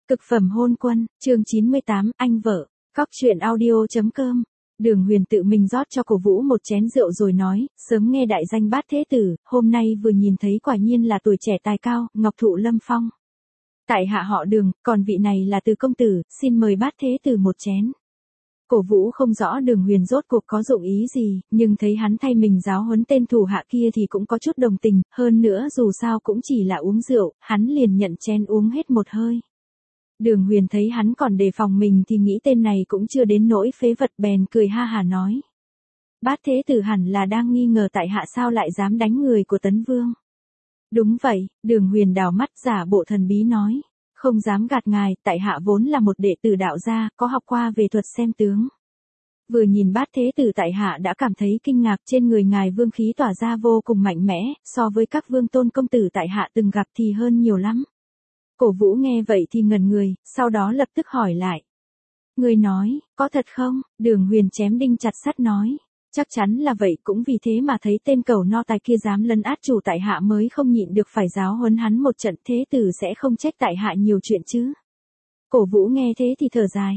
Cực phẩm hôn quân, chương 98, anh vợ. Cóc truyện audio.com. Đường Huyền tự mình rót cho Cổ Vũ một chén rượu rồi nói, sớm nghe đại danh Bát Thế Tử, hôm nay vừa nhìn thấy quả nhiên là tuổi trẻ tài cao, ngọc thụ lâm phong. Tại hạ họ Đường, còn vị này là Từ công tử, xin mời Bát Thế Tử một chén. Cổ Vũ không rõ Đường Huyền rốt cuộc có dụng ý gì, nhưng thấy hắn thay mình giáo huấn tên thủ hạ kia thì cũng có chút đồng tình, hơn nữa dù sao cũng chỉ là uống rượu, hắn liền nhận chén uống hết một hơi. Đường Huyền thấy hắn còn đề phòng mình thì nghĩ tên này cũng chưa đến nỗi phế vật, bèn cười ha hà nói. Bát Thế Tử hẳn là đang nghi ngờ tại hạ sao lại dám đánh người của Tấn Vương. Đúng vậy, Đường Huyền đảo mắt giả bộ thần bí nói. Không dám gạt ngài, tại hạ vốn là một đệ tử đạo gia, có học qua về thuật xem tướng. Vừa nhìn Bát Thế Tử tại hạ đã cảm thấy kinh ngạc, trên người ngài vương khí tỏa ra vô cùng mạnh mẽ, so với các vương tôn công tử tại hạ từng gặp thì hơn nhiều lắm. Cổ Vũ nghe vậy thì ngẩn người, sau đó lập tức hỏi lại. Người nói, có thật không? Đường Huyền chém đinh chặt sắt nói. Chắc chắn là vậy, cũng vì thế mà thấy tên cẩu no tài kia dám lấn át chủ tại hạ mới không nhịn được phải giáo huấn hắn một trận, Thế Tử sẽ không trách tại hạ nhiều chuyện chứ. Cổ Vũ nghe thế thì thở dài.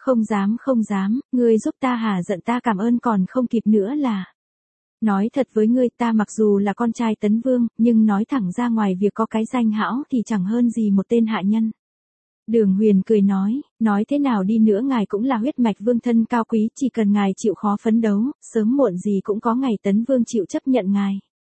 Không dám, ngươi giúp ta hả giận ta cảm ơn còn không kịp nữa là. Nói thật với ngươi, ta mặc dù là con trai Tấn Vương, nhưng nói thẳng ra ngoài việc có cái danh hão thì chẳng hơn gì một tên hạ nhân. Đường Huyền cười nói thế nào đi nữa ngài cũng là huyết mạch vương thân cao quý, chỉ cần ngài chịu khó phấn đấu, sớm muộn gì cũng có ngày Tấn Vương chịu chấp nhận ngài.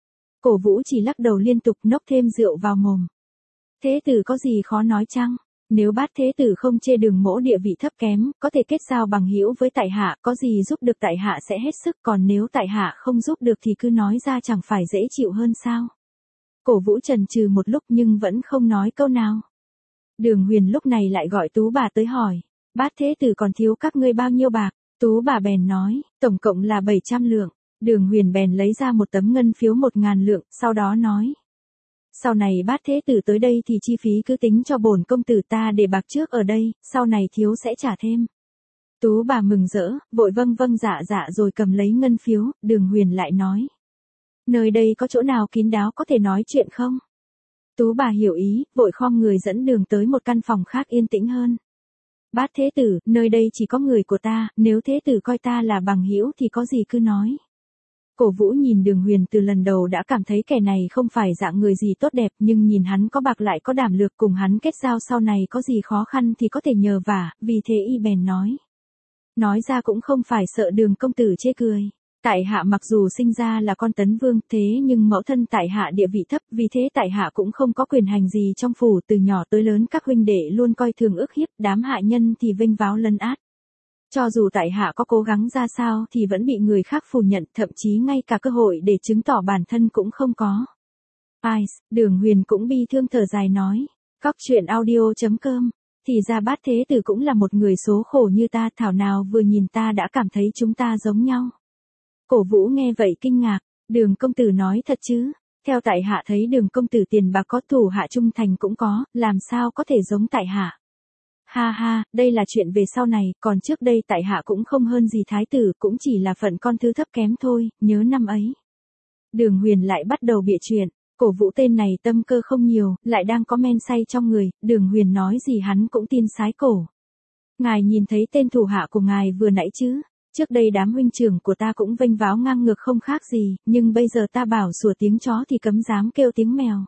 Cổ Vũ chỉ lắc đầu liên tục nốc thêm rượu vào mồm. Thế tử có gì khó nói chăng? Nếu Bát Thế Tử không chê Đường mỗ địa vị thấp kém, có thể kết giao bằng hữu với tại hạ, có gì giúp được tại hạ sẽ hết sức, còn nếu tại hạ không giúp được thì cứ nói ra chẳng phải dễ chịu hơn sao? Cổ Vũ chần chừ một lúc nhưng vẫn không nói câu nào. Đường Huyền lúc này lại gọi Tú bà tới hỏi, Bát Thế Tử còn thiếu các ngươi bao nhiêu bạc? Tú bà bèn nói, tổng cộng là 700 lượng. Đường Huyền bèn lấy ra một tấm ngân phiếu 1.000 lượng, sau đó nói. Sau này Bát Thế Tử tới đây thì chi phí cứ tính cho bổn công tử ta để bạc trước ở đây, sau này thiếu sẽ trả thêm. Tú bà mừng rỡ, vội vâng dạ rồi cầm lấy ngân phiếu, Đường Huyền lại nói. Nơi đây có chỗ nào kín đáo có thể nói chuyện không? Tú bà hiểu ý, vội khom người dẫn Đường tới một căn phòng khác yên tĩnh hơn. Bát Thế Tử, nơi đây chỉ có người của ta, nếu Thế Tử coi ta là bằng hữu thì có gì cứ nói. Cổ Vũ nhìn Đường Huyền từ lần đầu đã cảm thấy kẻ này không phải dạng người gì tốt đẹp, nhưng nhìn hắn có bạc lại có đảm lược, cùng hắn kết giao sau này có gì khó khăn thì có thể nhờ vả, vì thế y bèn nói. Nói ra cũng không phải sợ Đường công tử chê cười. Tại hạ mặc dù sinh ra là con Tấn Vương, thế nhưng mẫu thân tại hạ địa vị thấp, vì thế tại hạ cũng không có quyền hành gì trong phủ, từ nhỏ tới lớn các huynh đệ luôn coi thường ức hiếp, đám hạ nhân thì vênh váo lấn át. Cho dù tại hạ có cố gắng ra sao thì vẫn bị người khác phủ nhận, thậm chí ngay cả cơ hội để chứng tỏ bản thân cũng không có. Ai, Đường Huyền cũng bi thương thở dài nói. Cóc truyện audio.com. Thì ra Bát Thế Tử cũng là một người số khổ như ta, thảo nào vừa nhìn ta đã cảm thấy chúng ta giống nhau. Cổ Vũ nghe vậy kinh ngạc, Đường công tử nói thật chứ? Theo tại hạ thấy Đường công tử tiền bạc có, thủ hạ trung thành cũng có, làm sao có thể giống tại hạ? Ha ha, đây là chuyện về sau này, còn trước đây tại hạ cũng không hơn gì thái tử, cũng chỉ là phận con thứ thấp kém thôi, nhớ năm ấy. Đường Huyền lại bắt đầu bịa chuyện, Cổ Vũ tên này tâm cơ không nhiều, lại đang có men say trong người, Đường Huyền nói gì hắn cũng tin sái cổ. Ngài nhìn thấy tên thủ hạ của ngài vừa nãy chứ? Trước đây đám huynh trưởng của ta cũng vênh váo ngang ngược không khác gì, nhưng bây giờ ta bảo sủa tiếng chó thì cấm dám kêu tiếng mèo.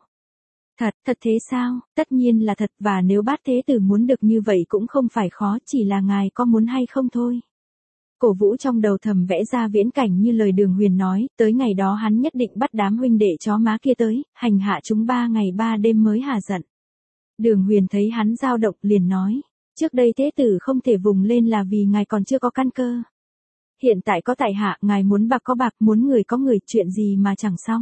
Thật thế sao? Tất nhiên là thật, và nếu Bát Thế Tử muốn được như vậy cũng không phải khó, chỉ là ngài có muốn hay không thôi. Cổ Vũ trong đầu thầm vẽ ra viễn cảnh như lời Đường Huyền nói, tới ngày đó hắn nhất định bắt đám huynh đệ chó má kia tới, hành hạ chúng 3 ngày 3 đêm mới hà giận. Đường Huyền thấy hắn dao động liền nói, trước đây Thế Tử không thể vùng lên là vì ngài còn chưa có căn cơ. Hiện tại có tại hạ, ngài muốn bạc có bạc, muốn người có người, chuyện gì mà chẳng xong.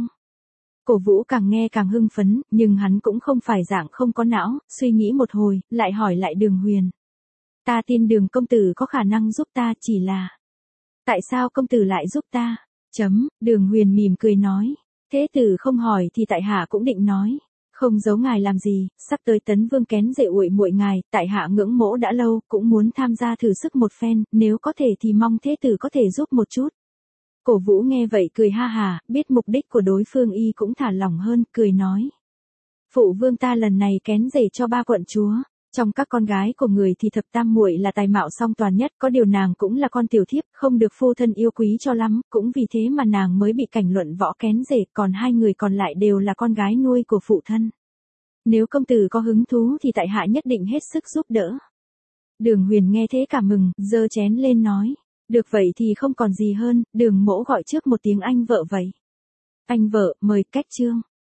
Cổ Vũ càng nghe càng hưng phấn, nhưng hắn cũng không phải dạng không có não, suy nghĩ một hồi, lại hỏi lại Đường Huyền. Ta tin Đường công tử có khả năng giúp ta, chỉ là. Tại sao công tử lại giúp ta? Đường Huyền mỉm cười nói. Thế tử không hỏi thì tại hạ cũng định nói. Không giấu ngài làm gì, sắp tới Tấn Vương kén rể uội muội ngài, tại hạ ngưỡng mộ đã lâu, cũng muốn tham gia thử sức một phen, nếu có thể thì mong Thế tử có thể giúp một chút. Cổ Vũ nghe vậy cười ha hà, biết mục đích của đối phương y cũng thả lỏng hơn, cười nói. Phụ vương ta lần này kén rể cho 3 quận chúa. Trong các con gái của người thì thập tam muội là tài mạo song toàn nhất, có điều nàng cũng là con tiểu thiếp, không được phu thân yêu quý cho lắm, cũng vì thế mà nàng mới bị cảnh luận võ kén rể, còn hai người còn lại đều là con gái nuôi của phụ thân. Nếu công tử có hứng thú thì tại hạ nhất định hết sức giúp đỡ. Đường Huyền nghe thế cả mừng, giơ chén lên nói. Được vậy thì không còn gì hơn, Đường mỗ gọi trước một tiếng anh vợ vậy. Anh vợ, mời, cách chương.